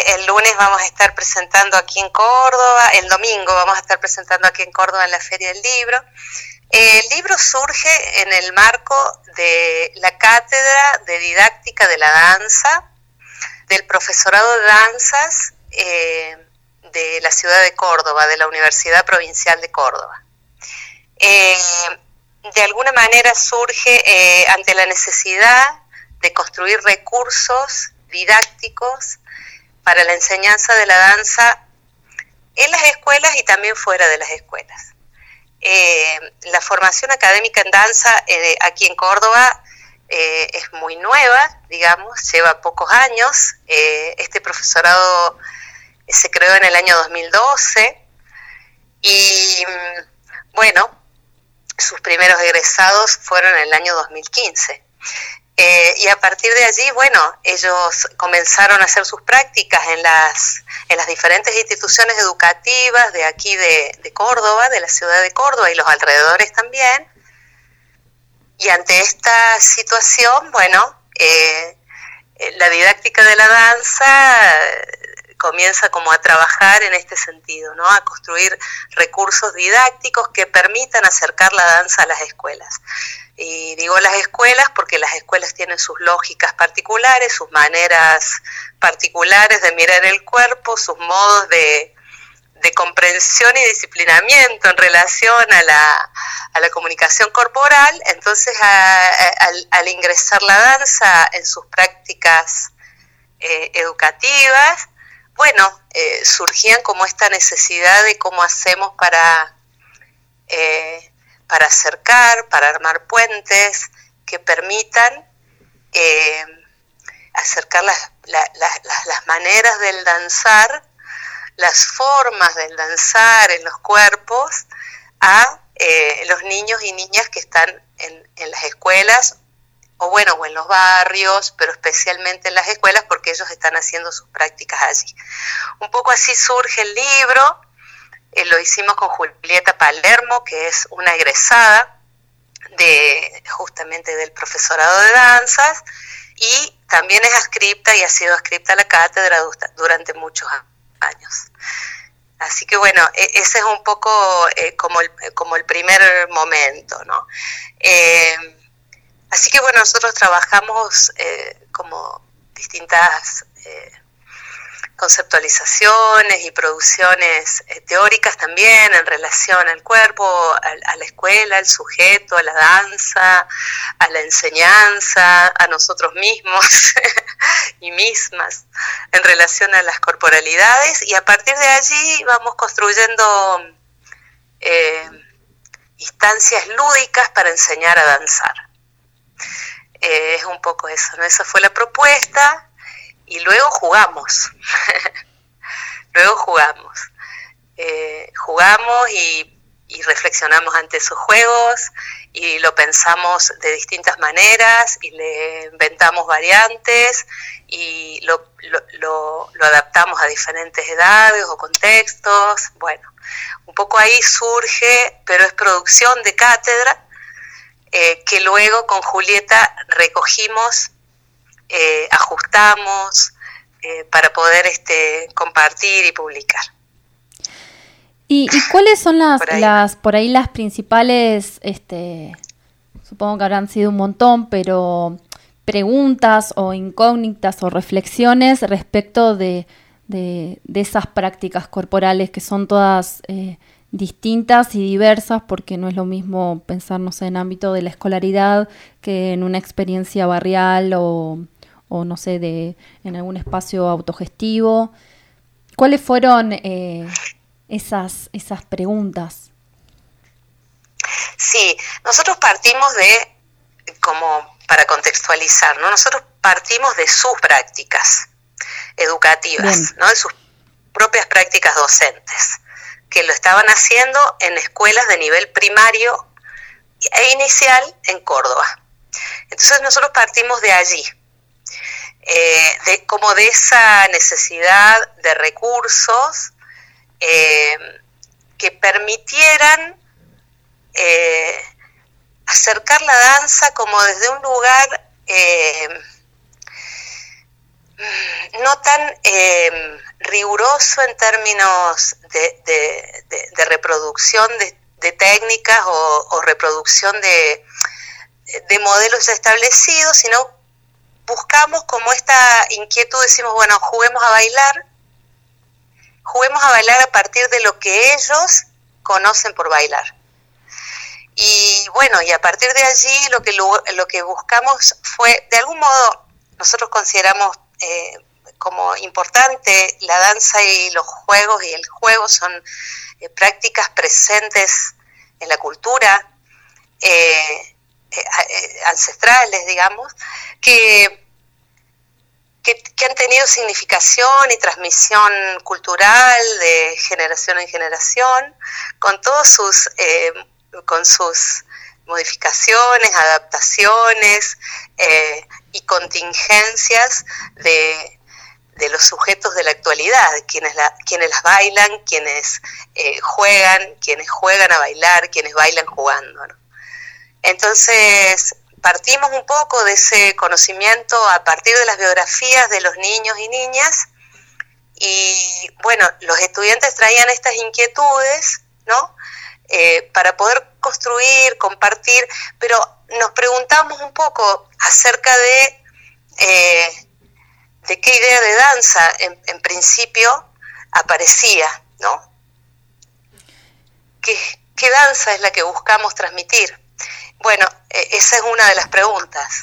el lunes vamos a estar presentando aquí en Córdoba, el domingo vamos a estar presentando aquí en Córdoba en la Feria del Libro. El libro surge en el marco de la Cátedra de Didáctica de la Danza, del Profesorado de Danzas de la ciudad de Córdoba, de la Universidad Provincial de Córdoba. De alguna manera surge ante la necesidad de construir recursos didácticos para la enseñanza de la danza en las escuelas y también fuera de las escuelas. La formación académica en danza aquí en Córdoba es muy nueva, digamos, lleva pocos años. Este profesorado se creó en el año 2012 y, bueno, sus primeros egresados fueron en el año 2015. Y a partir de allí, bueno, ellos comenzaron a hacer sus prácticas en las diferentes instituciones educativas de aquí de Córdoba, de la ciudad de Córdoba y los alrededores también. Y ante esta situación, bueno, la didáctica de la danza comienza como a trabajar en este sentido, ¿no? A construir recursos didácticos que permitan acercar la danza a las escuelas. Y digo las escuelas porque las escuelas tienen sus lógicas particulares, sus maneras particulares de mirar el cuerpo, sus modos de comprensión y disciplinamiento en relación a la comunicación corporal. Entonces, al ingresar la danza en sus prácticas educativas, bueno, surgían como esta necesidad de cómo hacemos para acercar, para armar puentes que permitan acercar las maneras del danzar, las formas del danzar en los cuerpos a los niños y niñas que están en las escuelas o en los barrios, pero especialmente en las escuelas porque ellos están haciendo sus prácticas allí. Un poco así surge el libro. Lo hicimos con Julieta Palermo, que es una egresada justamente del profesorado de danzas, y también es adscripta y ha sido adscripta a la cátedra durante muchos años. Así que bueno, ese es un poco como el primer momento, ¿no? Así que bueno, nosotros trabajamos como distintas conceptualizaciones y producciones teóricas también en relación al cuerpo, a la escuela, al sujeto, a la danza, a la enseñanza, a nosotros mismos y mismas, en relación a las corporalidades, y a partir de allí vamos construyendo instancias lúdicas para enseñar a danzar. Es un poco eso, ¿no? Esa fue la propuesta. Y luego jugamos, jugamos y reflexionamos ante esos juegos y lo pensamos de distintas maneras y le inventamos variantes y lo adaptamos a diferentes edades o contextos. Bueno, un poco ahí surge, pero es producción de cátedra, que luego con Julieta recogimos, ajustamos para poder compartir y publicar. ¿Y cuáles son por ahí las principales, supongo que habrán sido un montón, pero preguntas o incógnitas o reflexiones respecto de esas prácticas corporales que son todas distintas y diversas, porque no es lo mismo pensar, no sé, en ámbito de la escolaridad que en una experiencia barrial o no sé, en algún espacio autogestivo? ¿Cuáles fueron esas preguntas? Sí, nosotros partimos como para contextualizar, ¿no? Nosotros partimos de sus prácticas educativas, ¿no? De sus propias prácticas docentes, que lo estaban haciendo en escuelas de nivel primario e inicial en Córdoba. Entonces nosotros partimos de allí, como de esa necesidad de recursos que permitieran acercar la danza como desde un lugar no tan riguroso en términos de reproducción de técnicas o reproducción de modelos ya establecidos, sino buscamos como esta inquietud, decimos, bueno, juguemos a bailar a partir de lo que ellos conocen por bailar. Y bueno, y a partir de allí lo que buscamos fue, de algún modo, nosotros consideramos como importante la danza y los juegos, y el juego son prácticas presentes en la cultura, ancestrales, digamos, que han tenido significación y transmisión cultural de generación en generación, con sus modificaciones, adaptaciones y contingencias de los sujetos de la actualidad, quienes las bailan, quienes juegan a bailar, quienes bailan jugando, ¿no? Entonces, partimos un poco de ese conocimiento a partir de las biografías de los niños y niñas, y bueno, los estudiantes traían estas inquietudes, ¿no? Para poder construir, compartir, pero nos preguntamos un poco acerca de qué idea de danza en principio aparecía, ¿no? ¿Qué danza es la que buscamos transmitir? Bueno, esa es una de las preguntas.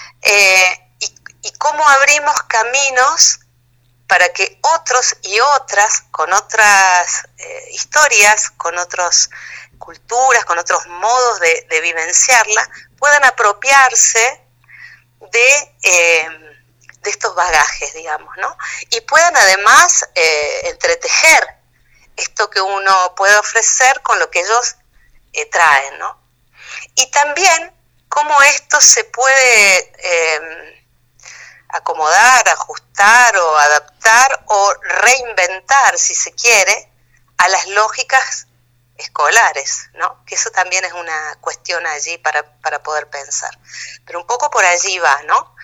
¿Y cómo abrimos caminos para que otros y otras, con otras historias, con otras culturas, con otros modos de vivenciarla, puedan apropiarse de estos bagajes, digamos, ¿no? Y puedan además entretejer esto que uno puede ofrecer con lo que ellos traen, ¿no? Y también cómo esto se puede acomodar, ajustar o adaptar o reinventar, si se quiere, a las lógicas escolares, ¿no? Que eso también es una cuestión allí para poder pensar. Pero un poco por allí va, ¿no?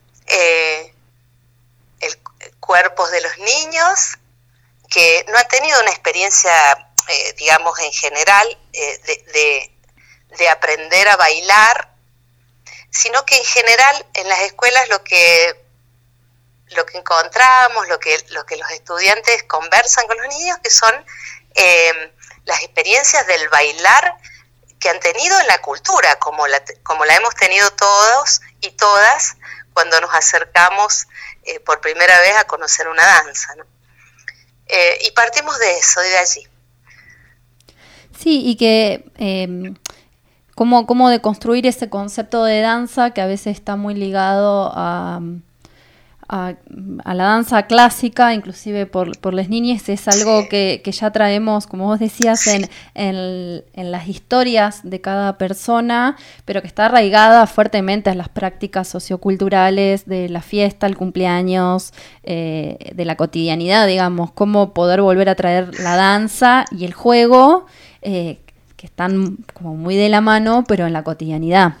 Cuerpos de los niños que no han tenido una experiencia, digamos, en general, de aprender a bailar, sino que en general en las escuelas lo que encontramos, lo que los estudiantes conversan con los niños, que son las experiencias del bailar que han tenido en la cultura, como la hemos tenido todos y todas cuando nos acercamos por primera vez a conocer una danza, ¿no? Y partimos de eso, de allí. Sí, y que cómo deconstruir ese concepto de danza que a veces está muy ligado a la danza clásica, inclusive por las niñas, es algo que ya traemos, como vos decías, en las historias de cada persona, pero que está arraigada fuertemente a las prácticas socioculturales de la fiesta, el cumpleaños, de la cotidianidad, digamos, cómo poder volver a traer la danza y el juego, que están como muy de la mano, pero en la cotidianidad.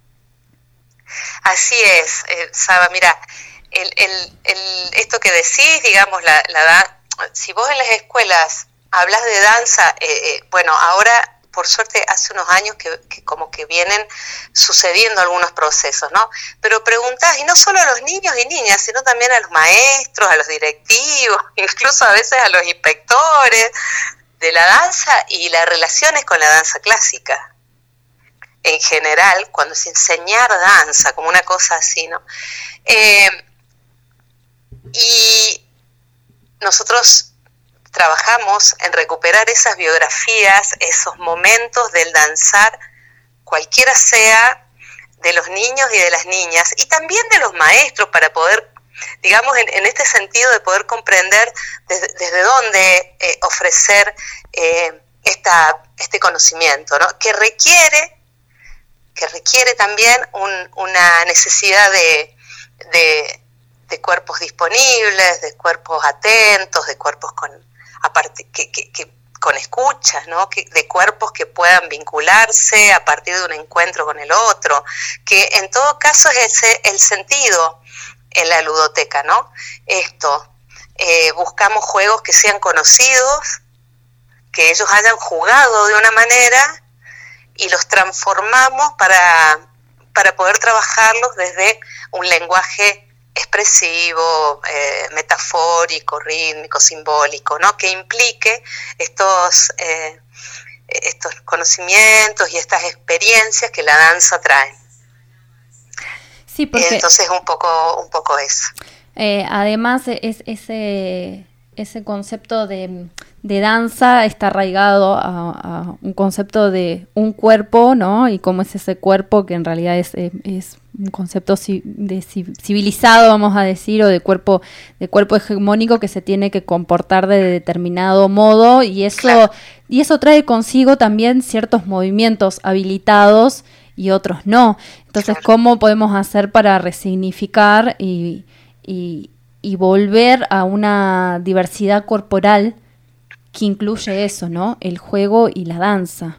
Así es, Saba, mira, esto que decís, digamos, si vos en las escuelas hablas de danza, bueno, ahora por suerte hace unos años que como que vienen sucediendo algunos procesos, ¿no? Pero preguntás, y no solo a los niños y niñas, sino también a los maestros, a los directivos, incluso a veces a los inspectores de la danza y las relaciones con la danza clásica. En general, cuando se enseñar danza, como una cosa así, ¿no? Y nosotros trabajamos en recuperar esas biografías, esos momentos del danzar, cualquiera sea, de los niños y de las niñas, y también de los maestros, para poder, digamos, en este sentido de poder comprender desde dónde ofrecer este conocimiento, ¿no? Que requiere también una necesidad de cuerpos disponibles, de cuerpos atentos, de cuerpos con escuchas, ¿no? De cuerpos que puedan vincularse a partir de un encuentro con el otro, que en todo caso es el sentido en la ludoteca, ¿no? Buscamos juegos que sean conocidos, que ellos hayan jugado de una manera y los transformamos para poder trabajarlos desde un lenguaje expresivo, metafórico, rítmico, simbólico, ¿no? Que implique estos conocimientos y estas experiencias que la danza trae. Sí, porque entonces un poco eso. Además, ese concepto de danza está arraigado a un concepto de un cuerpo, ¿no? Y cómo es ese cuerpo, que en realidad es un concepto de civilizado, vamos a decir, o de cuerpo hegemónico, que se tiene que comportar de determinado modo, y eso trae consigo también ciertos movimientos habilitados y otros no. Entonces, ¿cómo podemos hacer para resignificar y volver a una diversidad corporal que incluye eso, ¿no? El juego y la danza.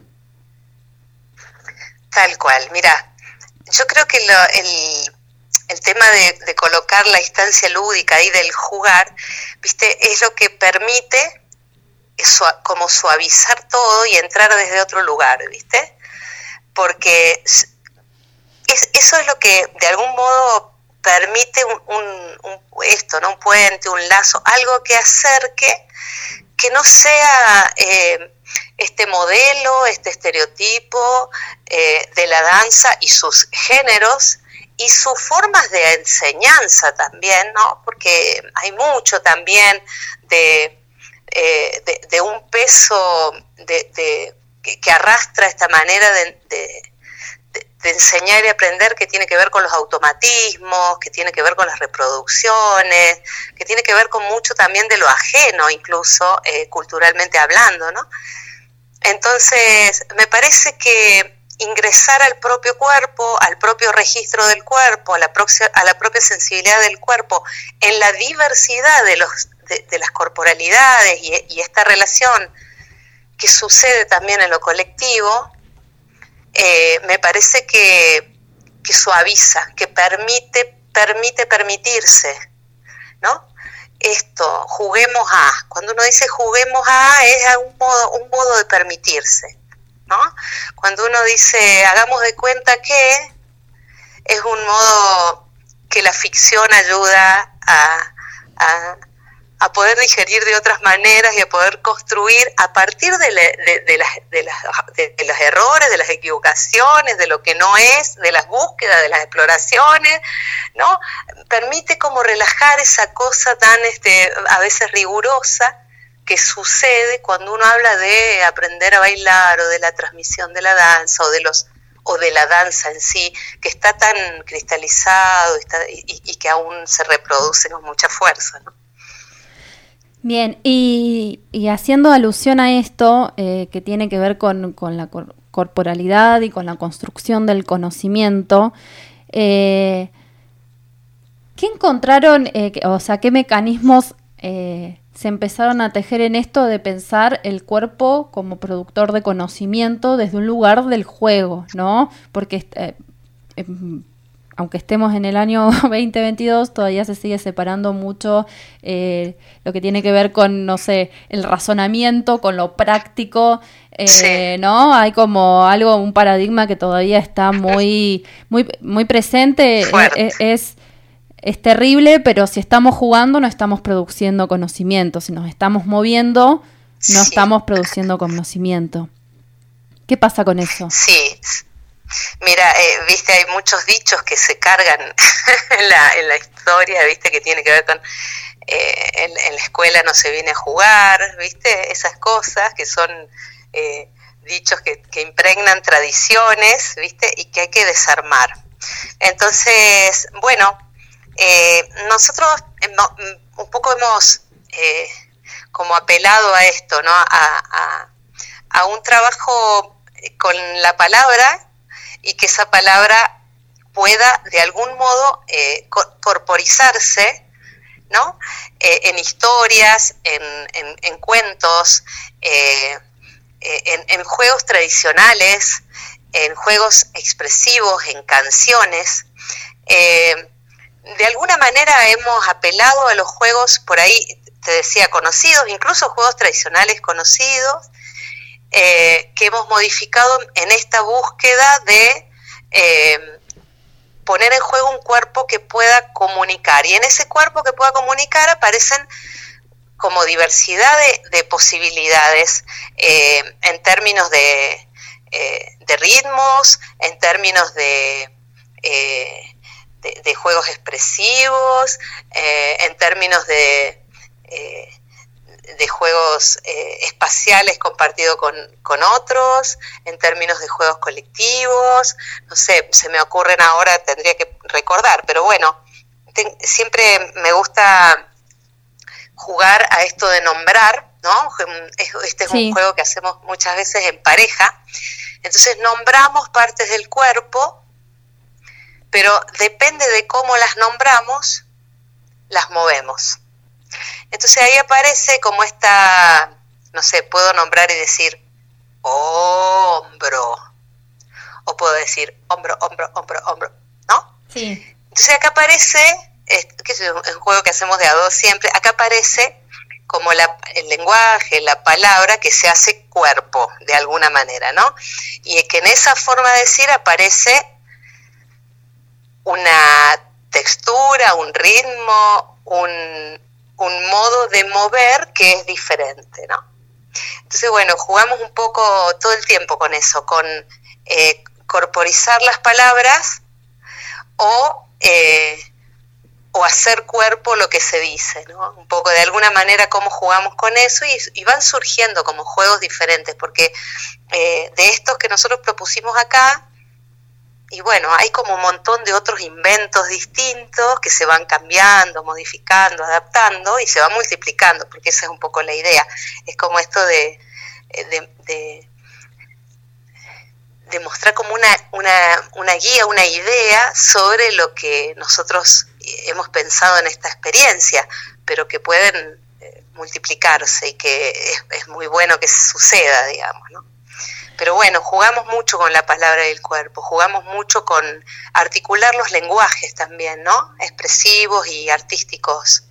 Tal cual. Mira, yo creo que el tema de colocar la instancia lúdica ahí del jugar, ¿viste? Es lo que permite como suavizar todo y entrar desde otro lugar, ¿viste? Porque eso es lo que de algún modo permite un puente, un lazo, algo que acerque, que no sea este modelo, este estereotipo de la danza y sus géneros y sus formas de enseñanza también, ¿no? Porque hay mucho también de un peso que arrastra esta manera de enseñar y aprender, que tiene que ver con los automatismos, que tiene que ver con las reproducciones, que tiene que ver con mucho también de lo ajeno, incluso culturalmente hablando, ¿no? Entonces, me parece que ingresar al propio cuerpo, al propio registro del cuerpo, a la propia sensibilidad del cuerpo, en la diversidad de las corporalidades y esta relación que sucede también en lo colectivo, me parece que suaviza, que permite permitirse, ¿no? Juguemos a, cuando uno dice juguemos a, es un modo de permitirse, ¿no? Cuando uno dice hagamos de cuenta que, es un modo que la ficción ayuda a poder digerir de otras maneras y a poder construir a partir de los errores, de las equivocaciones, de lo que no es, de las búsquedas, de las exploraciones, ¿no? Permite como relajar esa cosa tan a veces rigurosa que sucede cuando uno habla de aprender a bailar o de la transmisión de la danza o de la danza en sí, que está tan cristalizado y que aún se reproduce con mucha fuerza, ¿no? Bien, y haciendo alusión a esto, que tiene que ver con la corporalidad y con la construcción del conocimiento, ¿qué encontraron, qué mecanismos se empezaron a tejer en esto de pensar el cuerpo como productor de conocimiento desde un lugar del juego, ¿no? Porque aunque estemos en el año 2022, todavía se sigue separando mucho lo que tiene que ver con, no sé, el razonamiento, con lo práctico, sí. ¿No? Hay como un paradigma que todavía está muy, muy, muy presente. Es terrible, pero si estamos jugando no estamos produciendo conocimiento. Si nos estamos moviendo, no estamos produciendo conocimiento. ¿Qué pasa con eso? Sí. Mira, viste, hay muchos dichos que se cargan en la historia, viste, que tiene que ver con en la escuela no se viene a jugar, viste, esas cosas que son dichos que impregnan tradiciones, viste, y que hay que desarmar. Entonces, bueno, nosotros un poco hemos como apelado a esto, ¿no? A un trabajo con la palabra, y que esa palabra pueda de algún modo corporizarse, ¿no? En historias, en cuentos, en juegos tradicionales, en juegos expresivos, en canciones, de alguna manera hemos apelado a los juegos, por ahí te decía, conocidos, incluso juegos tradicionales conocidos, que hemos modificado en esta búsqueda de poner en juego un cuerpo que pueda comunicar. Y en ese cuerpo que pueda comunicar aparecen como diversidad de posibilidades en términos de ritmos, en términos de juegos expresivos, en términos de juegos espaciales compartidos con otros, en términos de juegos colectivos, no sé, se me ocurren ahora, tendría que recordar, pero bueno, siempre me gusta jugar a esto de nombrar, ¿no? Este es un juego que hacemos muchas veces en pareja, entonces nombramos partes del cuerpo, pero depende de cómo las nombramos, las movemos. Entonces ahí aparece como esta, no sé, puedo nombrar y decir hombro, o puedo decir hombro, ¿no? Sí. Entonces acá aparece, que es un juego que hacemos de a dos siempre, acá aparece como el lenguaje, la palabra que se hace cuerpo, de alguna manera, ¿no? Y es que en esa forma de decir aparece una textura, un ritmo, un modo de mover que es diferente, ¿no? Entonces, bueno, jugamos un poco todo el tiempo con eso, con corporizar las palabras o hacer cuerpo lo que se dice, ¿no? Un poco de alguna manera cómo jugamos con eso y van surgiendo como juegos diferentes, porque de estos que nosotros propusimos acá, y bueno, hay como un montón de otros inventos distintos que se van cambiando, modificando, adaptando y se van multiplicando, porque esa es un poco la idea. Es como esto de mostrar como una guía, una idea sobre lo que nosotros hemos pensado en esta experiencia, pero que pueden multiplicarse y que es muy bueno que suceda, digamos, ¿no? Pero bueno, jugamos mucho con la palabra y el cuerpo, jugamos mucho con articular los lenguajes también, ¿no? Expresivos y artísticos.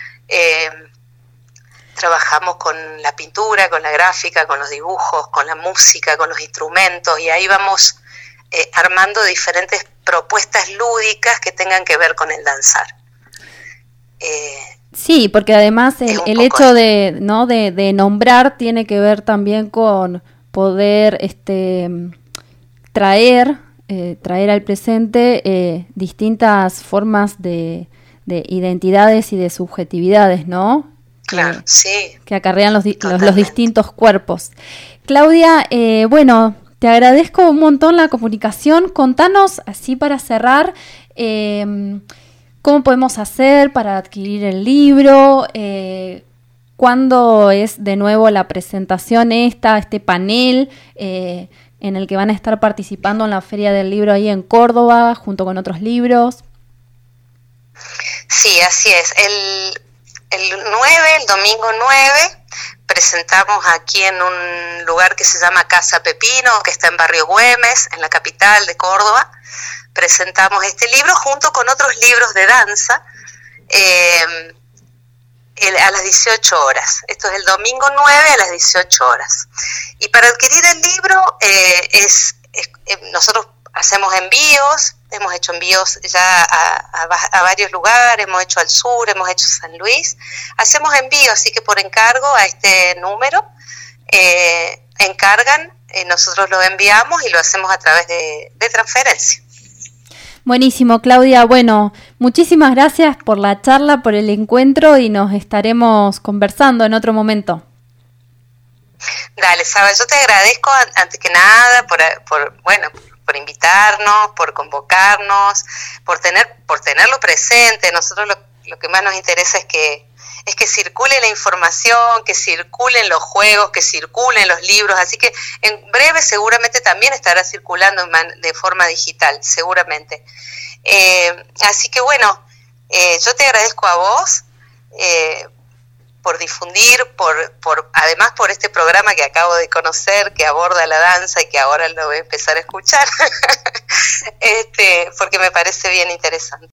Trabajamos con la pintura, con la gráfica, con los dibujos, con la música, con los instrumentos, y ahí vamos armando diferentes propuestas lúdicas que tengan que ver con el danzar. Sí, porque además el hecho de nombrar tiene que ver también con poder traer al presente distintas formas de identidades y de subjetividades, ¿no? Claro, sí. Que acarrean los distintos cuerpos. Claudia, bueno, te agradezco un montón la comunicación. Contanos, así para cerrar, cómo podemos hacer para adquirir el libro, cuándo es de nuevo la presentación este panel en el que van a estar participando en la Feria del Libro ahí en Córdoba, junto con otros libros. Sí, así es. El domingo 9, presentamos aquí en un lugar que se llama Casa Pepino, que está en Barrio Güemes, en la capital de Córdoba. Presentamos este libro junto con otros libros de danza, a las 18 horas. Esto es el domingo 9 a las 18 horas. Y para adquirir el libro, nosotros hacemos envíos, hemos hecho envíos ya a varios lugares, hemos hecho al sur, hemos hecho San Luis. Hacemos envíos, así que por encargo a este número encargan, nosotros lo enviamos y lo hacemos a través de transferencia. Buenísimo, Claudia. Bueno, muchísimas gracias por la charla, por el encuentro y nos estaremos conversando en otro momento. Dale, Saba, yo te agradezco antes que nada por invitarnos, por convocarnos, por tenerlo presente. Nosotros lo que más nos interesa es que circule la información, que circulen los juegos, que circulen los libros, así que en breve seguramente también estará circulando de forma digital, seguramente. Así que bueno, yo te agradezco a vos por difundir, además por este programa que acabo de conocer, que aborda la danza y que ahora lo voy a empezar a escuchar, porque me parece bien interesante.